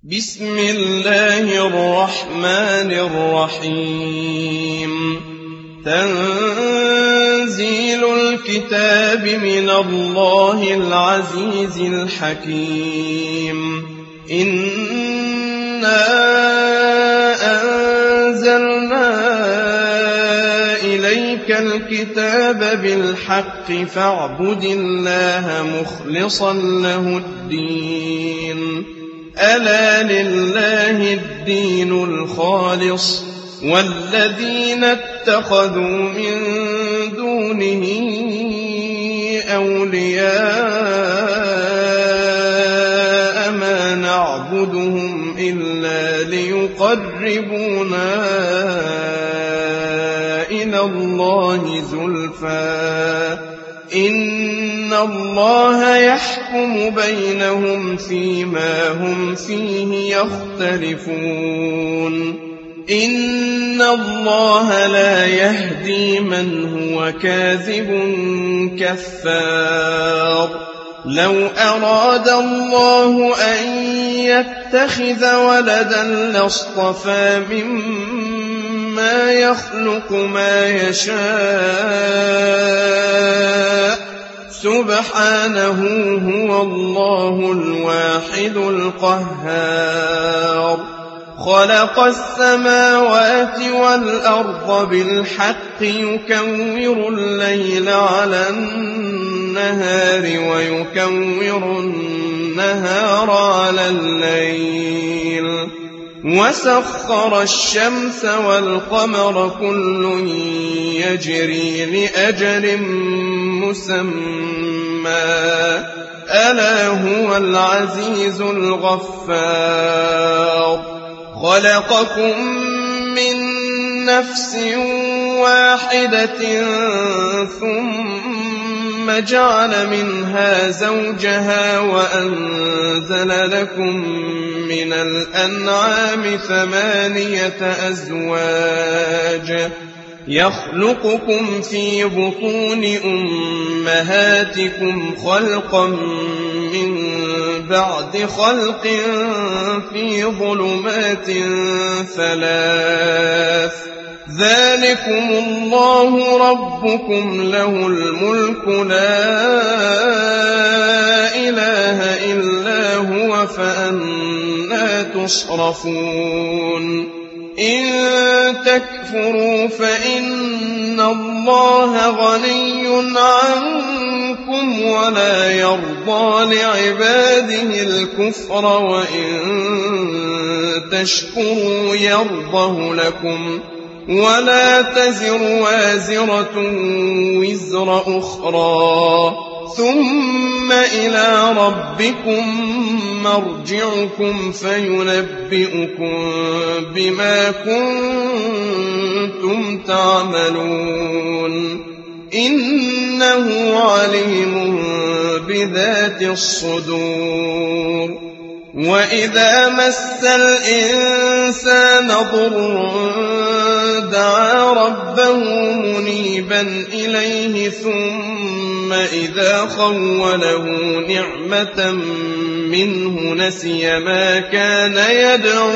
بسم الله الرحمن الرحيم تنزيل الكتاب من الله العزيز الحكيم إنا أنزلنا إليك الكتاب بالحق فاعبد الله مخلصا له الدين ألا لله الدين الخالص والذين اتخذوا من دونه أولياء ما نعبدهم إلا ليقربونا إلى الله زلفى إن الله يحكم بينهم فيما هم فيه يختلفون إن الله لا يهدي من هو كاذب كفار لو أراد الله أن يتخذ ولدا لاصطفى مما يخلق ما يشاء سبحانه هو الله الواحد القهار خلق السماوات والأرض بالحق يكور الليل على النهار ويكور النهار على الليل وسخر الشمس والقمر كل يجري لأجل مسمى ألا هو العزيز الغفار خلقكم من نفس واحدة ثم جعل منها زوجها وأنزل لكم من الأنعام 8 أزواج يخلقكم في بطون أمهاتكم خلقا من بعد خلق في ظلمات 3 ذلكم الله ربكم له الملك لا إله إلا هو فأنى تصرفون إن تكفروا فإن الله غني عنكم ولا يرضى لعباده الكفر وإن تشكروا يرضه لكم ولا تزر وازرة وزر أخرى ثم إلى ربكم مرجعكم فينبئكم بما كنتم تعملون إنه عليم بذات الصدور وإذا مس الإنسان ضر دعا ربه منيبا إليه ثم إذا خوله نعمة منه نسي ما كان يدعو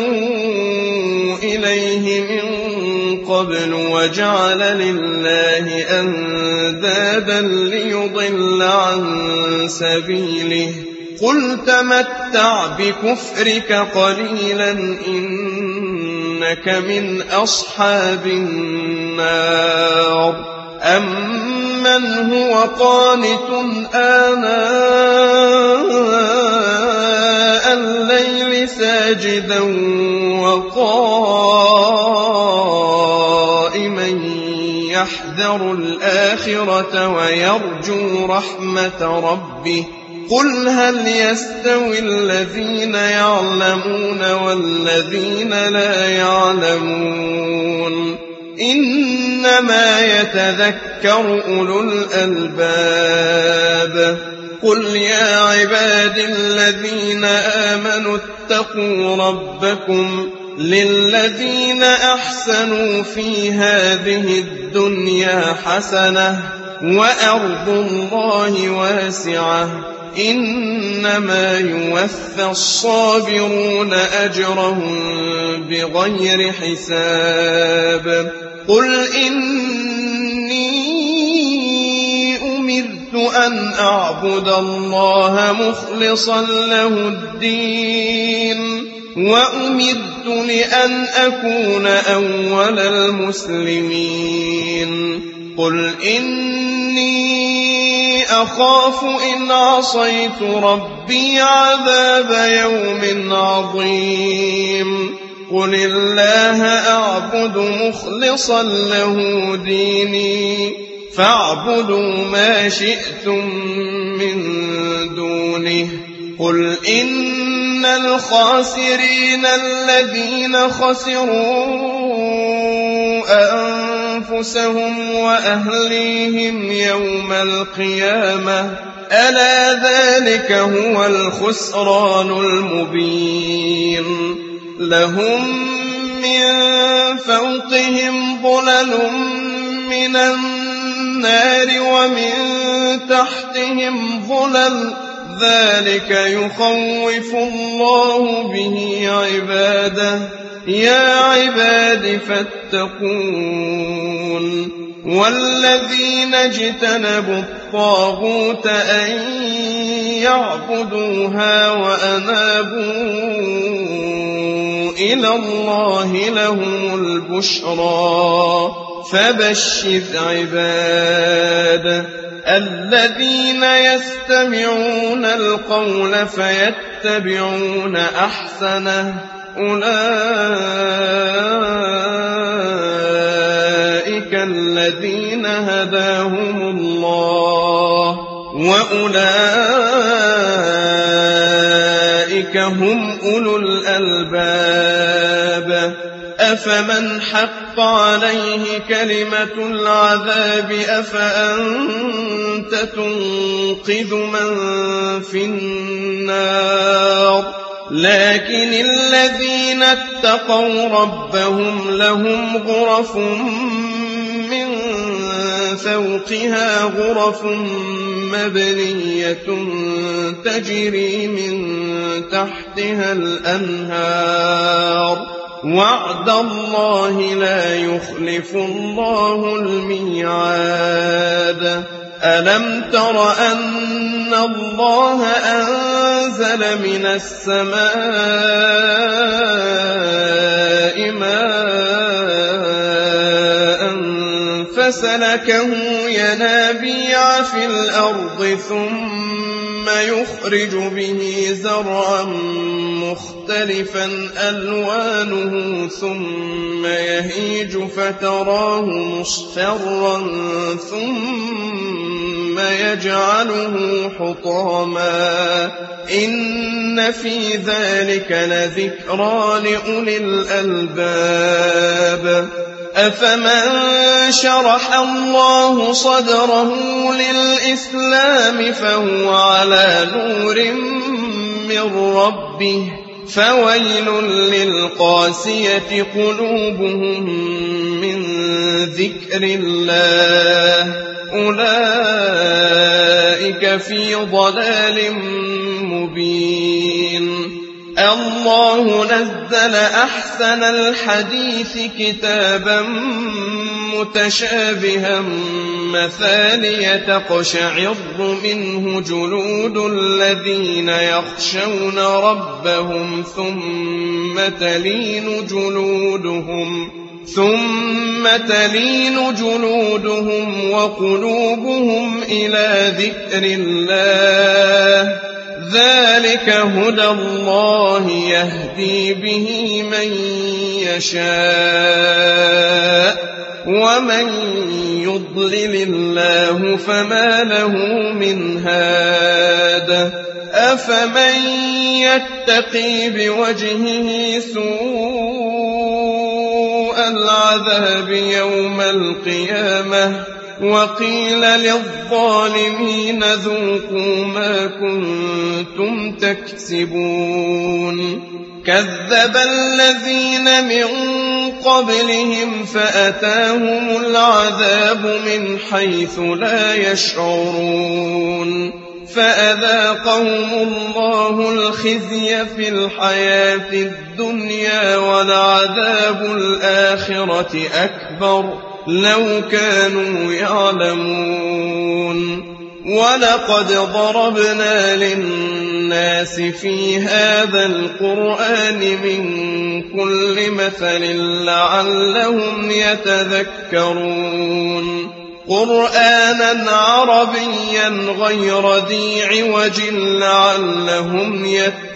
إليه من قبل وجعل لله أندادا ليضل عن سبيله قل تمتع بكفرك قليلا إنك من أصحاب النار أمن هو قانت آناء الليل ساجدا وقائما يحذر الآخرة ويرجو رحمة ربه قل هل يستوي الذين يعلمون والذين لا يعلمون إنما يتذكر أولو الألباب قل يا عباد الذين آمنوا اتقوا ربكم للذين أحسنوا في هذه الدنيا حسنة وأرض الله واسعة إنما يوفى الصابرون أجرهم بغير حساب قل إني أمرت أن أعبد الله مخلصا له الدين وأمرت لأن أكون أول المسلمين قل إني أخاف إن عصيت ربي عذاب يوم عظيم قل الله أعبد مخلصا له ديني فاعبدوا ما شئتم من دونه قل إن الخاسرين الذين خسروا أنفسهم وأهليهم يوم القيامة ألا ذلك هو الخسران المبين لهم من فوقهم ظلل من النار ومن تحتهم ظلل ذلك يخوف الله به عباده يا عباد فاتقون والذين اجتنبوا الطاغوت أن يعبدوها وأنابوا إلى الله لهم البشرى فبشر عباد الذين يستمعون القول فيتبعون أحسنه أولئك الذين هداهم الله وأولئك هم أولو الألباب أفمن حق عليه كلمة العذاب أفأنت تنقذ من في النار لكن الذين اتقوا ربهم لهم غرف من فوقها غرف مبنية تجري من تحتها الأنهار وعد الله لا يخلف الله الميعاد ألم تر أن الله أنزل من السماء ماء فسلكه ينابيع في الأرض ثم يخرج به زرعا مختلفا ألوانه ثم يهيج فتراه مصفرا ثم يجعله حطاما إن في ذلك لذكرى لأولي الألباب أفمن شرح الله صدره للإسلام فهو على نور من ربه فويل للقاسية قلوبهم من ذكر الله أولئك في ضلال مبين الله نزل أحسن الحديث كتابا متشابها مثانية تقشعر منه جلود الذين يخشون ربهم ثم تلين جلودهم وقلوبهم إلى ذكر الله ذلك هدى الله يهدي به من يشاء ومن يضلل الله فما له من هاد أفمن يتقي بوجهه سوء العذاب يوم القيامة وقيل للظالمين ذوقوا ما كنتم تكسبون كذب الذين من قبلهم فأتاهم العذاب من حيث لا يشعرون فأذاقهم الله الخزي في الحياة الدنيا ولعذاب الآخرة أكبر لو كانوا يعلمون ولقد ضربنا للناس في هذا القرآن من كل مثل لعلهم يتذكرون قرآنا عربيا غير ذي عوج لعلهم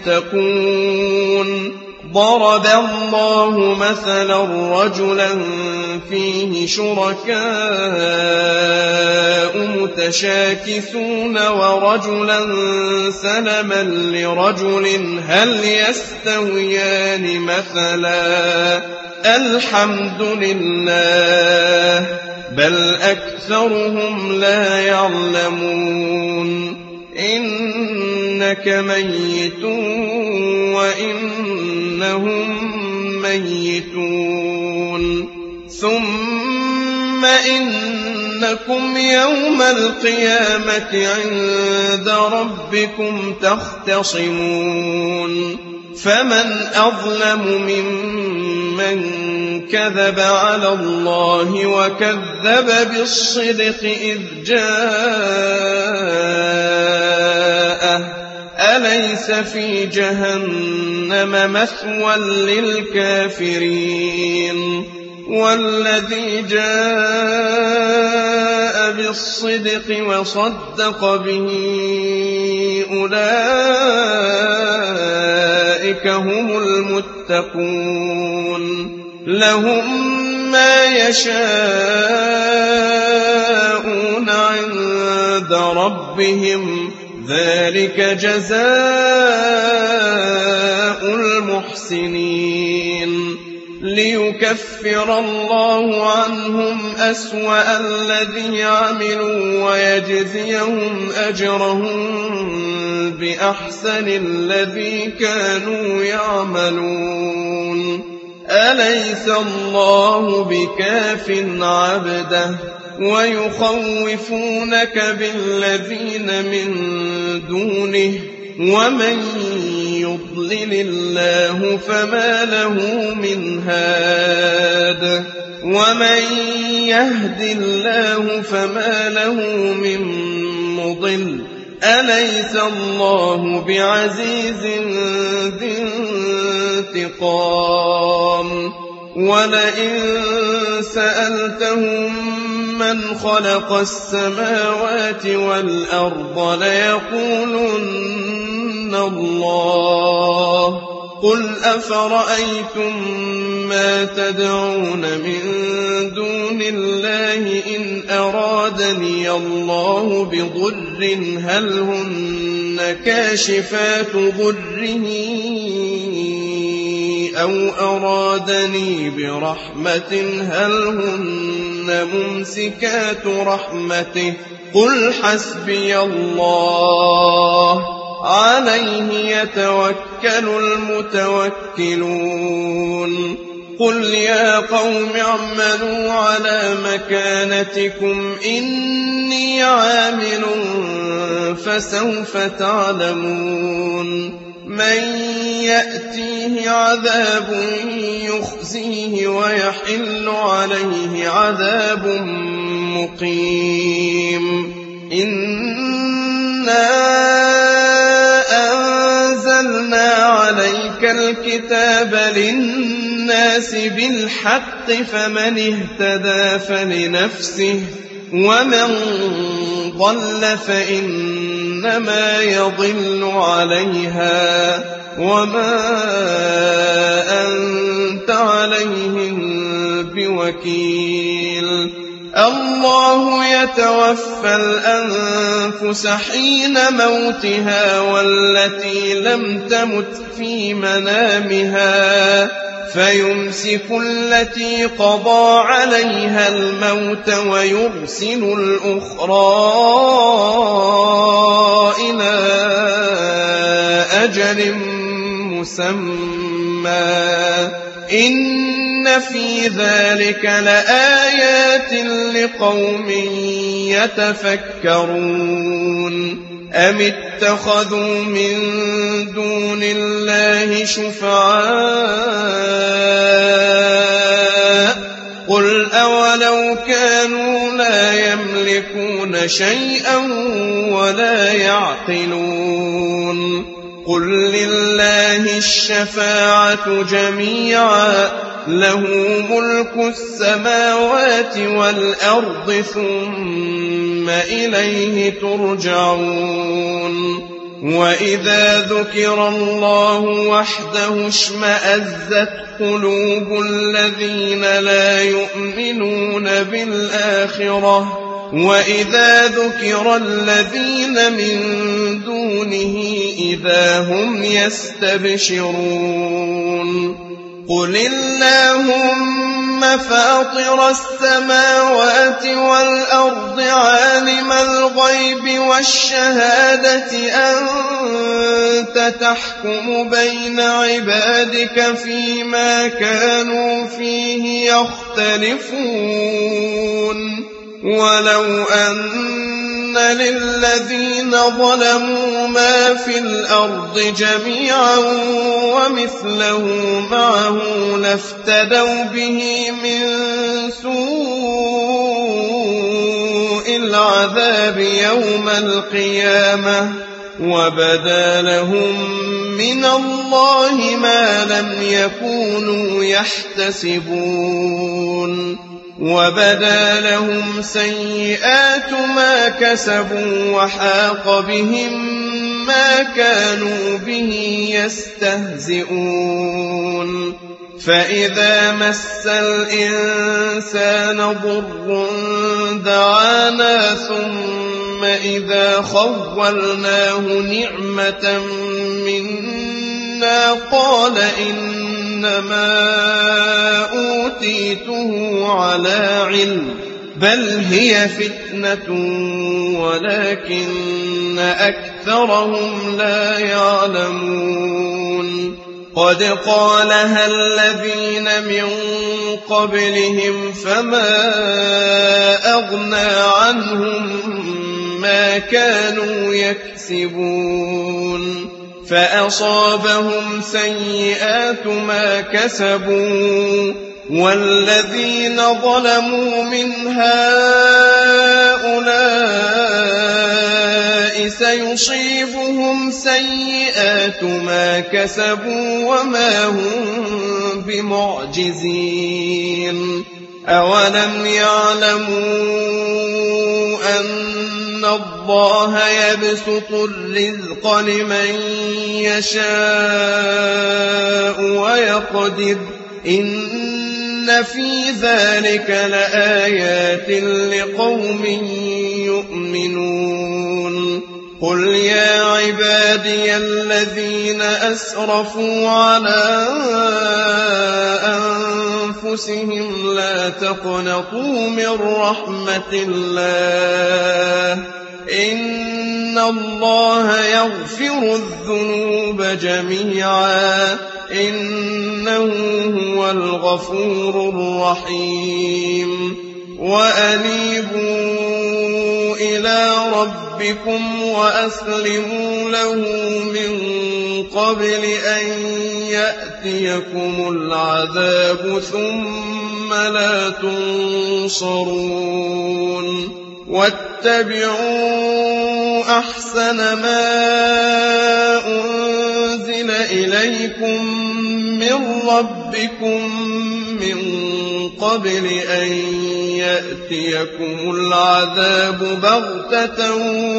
يتقون ضرب الله مثلا رجلا فيه شركاء متشاكسون ورجلا سلما لرجل هل يستويان مثلا الحمد لله بل أكثرهم لا يعلمون إنك ميت وإنهم ميتون ثم إنكم يوم القيامة عند ربكم تختصمون فمن أظلم ممن كذب على الله وكذب بالصدق إذ جاءه أليس في جهنم مثوى للكافرين والذي جاء بالصدق وصدق به أولئك هم المتقون لهم ما يشاءون عند ربهم ذلك جزاء المحسنين ليكفر الله عنهم أسوأ الذي عملوا ويجزيهم أجرهم بأحسن الذي كانوا يعملون أليس الله بكاف عبده ويخوفونك بالذين من دونه ومن يضلل الله فما له من هاد ومن يهد الله فما له من مضل أليس الله بعزيز ذي انتقام ولئن سألتهم من خلق السماوات والأرض ليقولن الله قل أفرأيتم ما تدعون من دون الله إن أرادني الله بضر هل هن كاشفات ضره أو أرادني برحمة هل هن ممسكات رحمته قل حسبي الله عليه يتوكل المتوكلون قل يا قوم اعملوا على مكانتكم إني عامل فسوف تعلمون من يأتيه عذاب يخزيه ويحل عليه عذاب مقيم إنا أنزلنا عليك الكتاب للناس بالحق فمن اهتدى فلنفسه ومن ضل فإنما يضل عليها وما أنت عليهم بوكيل الله يتوفى الأنفس حين موتها والتي لم تمت في منامها فيمسك التي قضى عليها الموت ويرسل الأخرى إلى أجل مسمى إن في ذلك لآيات لقوم يتفكرون أم اتخذوا من دون الله شفعاء قل أولو كانوا لا يملكون شيئا ولا يعقلون قل لله الشفاعة جميعا له ملك السماوات والأرض ثم إليه ترجعون وإذا ذكر الله وحده اشمأزت قلوب الذين لا يؤمنون بالآخرة وإذا ذكر الذين من دونه إذا هم يستبشرون قل اللهم فاطر السماوات والأرض عالم الغيب والشهادة أنت تحكم بين عبادك فيما كانوا فيه يختلفون ولو أن للذين ظلموا ما في الأرض جميعا ومثله معه لافتدوا به من سوء العذاب يوم القيامة وبدا لهم من الله ما لم يكونوا يحتسبون وبدا لهم سيئات ما كسبوا وحاق بهم ما كانوا به يستهزئون فإذا مس الإنسان ضر دعانا ثم إذا خولناه نعمة منا قال إنما أوتيته على علم بل هي فتنة ولكن أكثرهم لا يعلمون قد قالها الذين من قبلهم فما أغنى عنهم ما كانوا يكسبون فأصابهم سيئات ما كسبوا والذين ظلموا من هؤلاء سيصيبهم سيئات ما كسبوا وما هم بمعجزين أولم يعلموا أن الله يبسط الرزق لمن يشاء ويقدر إن في ذلك لآيات لقوم يؤمنون قل يا عبادي الذين أسرفوا على أنفسهم لا تقنطوا من رحمة الله إن الله يغفر الذنوب جميعا إنه هو الغفور الرحيم وأنيبوا إلى ربكم وأسلموا له من قبل أن يأتيكم العذاب ثم لا تنصرون واتبعوا أحسن ما أنزل إليكم من ربكم من قبل أن يأتيكم العذاب بغتة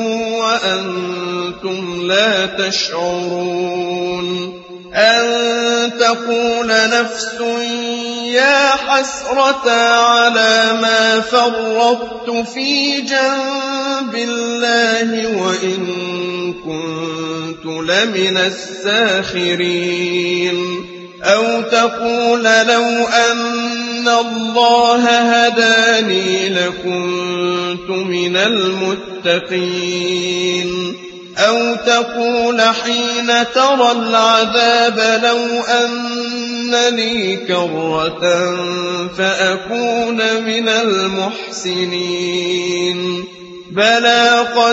وأنتم لا تشعرون أن تقول نفس يا حسرة على ما فرطت في جنب الله وإن كنت لمن الساخرين أو تقول لو أن الله هداني لكنت من المتقين أو تقول حين ترى العذاب لو أن لي كرة فأكون من المحسنين بلى قد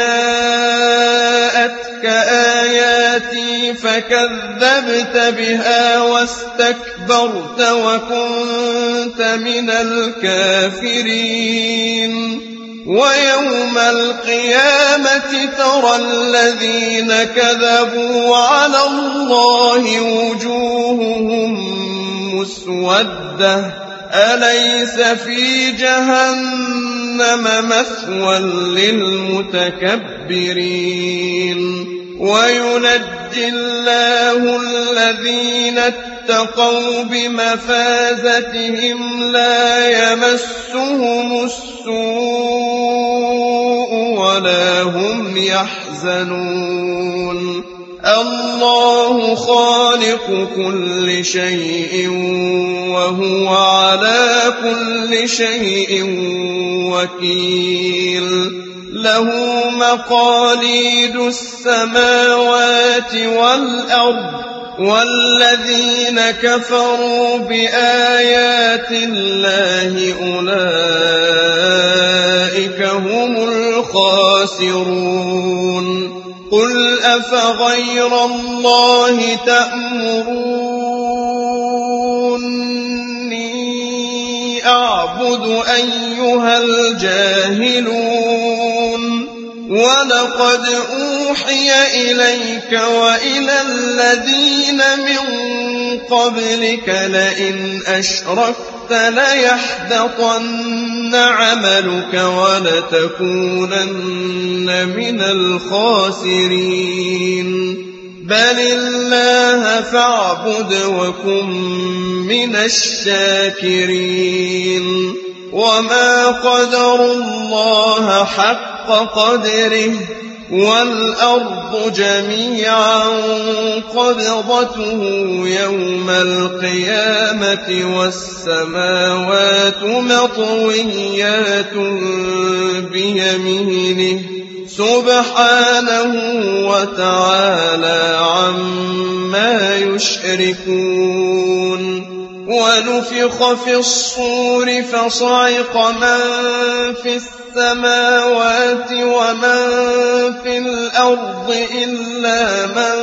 جاءتك آياتي فكذبت بها واستكبرت وكنت من الكافرين ويوم القيامة ترى الذين كذبوا على الله وجوههم مسودة أليس في جهنم مثوى للمتكبرين وينجي الله الذين اتقوا بمفازتهم لا يمسهم السوء ولا هم يحزنون الله خالق كل شيء وهو على كل شيء وكيل له مقاليد السماوات والأرض والذين كفروا بآيات الله أولئك هم الخاسرون قل أفغير الله تأمروني أعبد أيها الجاهلون ولقد أوحي إليك وإلى الذين من قبلك لئن أشركت ليحبطن عملك ولتكونن من الخاسرين بل الله فاعبد وكن من الشاكرين وما قدروا الله حق قدره والأرض جميعا قبضته يوم القيامة والسماوات مطويات بيمينه سبحانه وتعالى عما يشركون ونفخ في الصور فصعق من في السماوات ومن في الأرض إلا من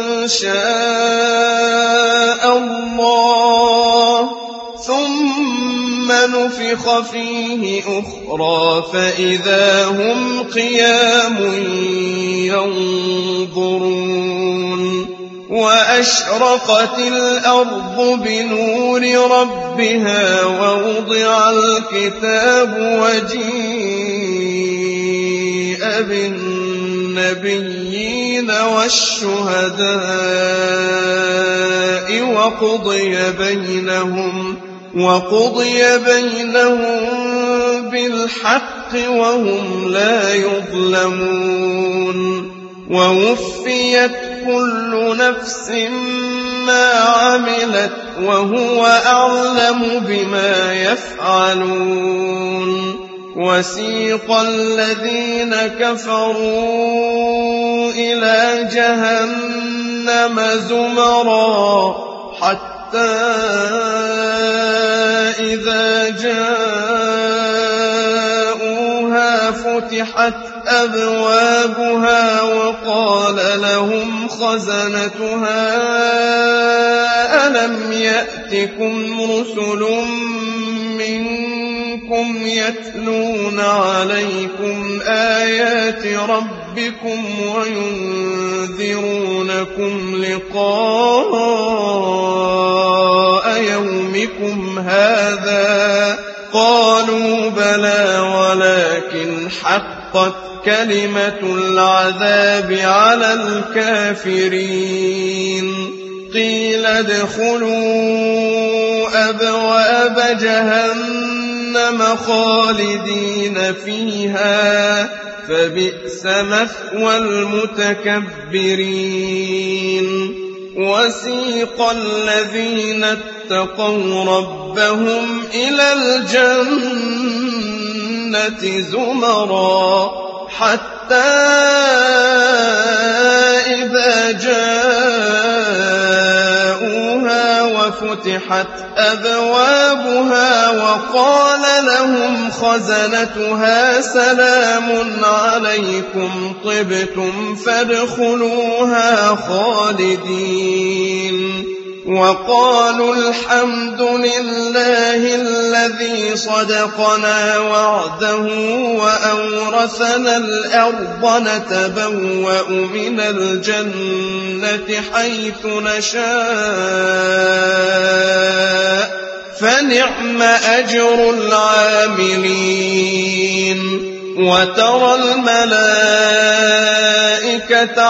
شاء الله ثم نفخ فيه أخرى فإذا هم قيام ينظرون وأشرقت الأرض بنور ربها ووضع الكتاب وجيء بالنبيين والشهداء وقضي بينهم بالحق وهم لا يظلمون ووفيت كل نفس ما عملت وهو أعلم بما يفعلون وسيق الذين كفروا إلى جهنم زمرا حتى إذا جاءوها فتحت أبوابها وقال لهم خزنتها ألم يأتكم رسل منكم يتلون عليكم آيات ربكم وينذرونكم لقاء يومكم هذا قالوا بلى ولكن حقت كلمة العذاب على الكافرين قيل ادخلوا أبواب جهنم خالدين فيها فبئس مثوى المتكبرين وسيق الذين اتقوا ربهم إلى الجنة زمرا حتى إذا جاءوها ففتحت أبوابها وقال لهم خزنتها سلام عليكم طبتم فادخلوها خالدين وقالوا الحمد لله الذي صدقنا وعده وأورثنا الأرض نتبوأ من الجنة حيث نشاء فنعم أجر العاملين وترى الملائكة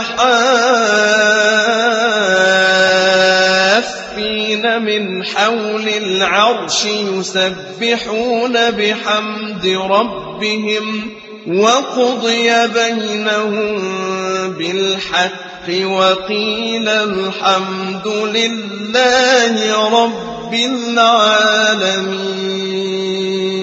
حافين من حول العرش يسبحون بحمد ربهم وقضي بينهم بالحق وقيل الحمد لله رب العالمين.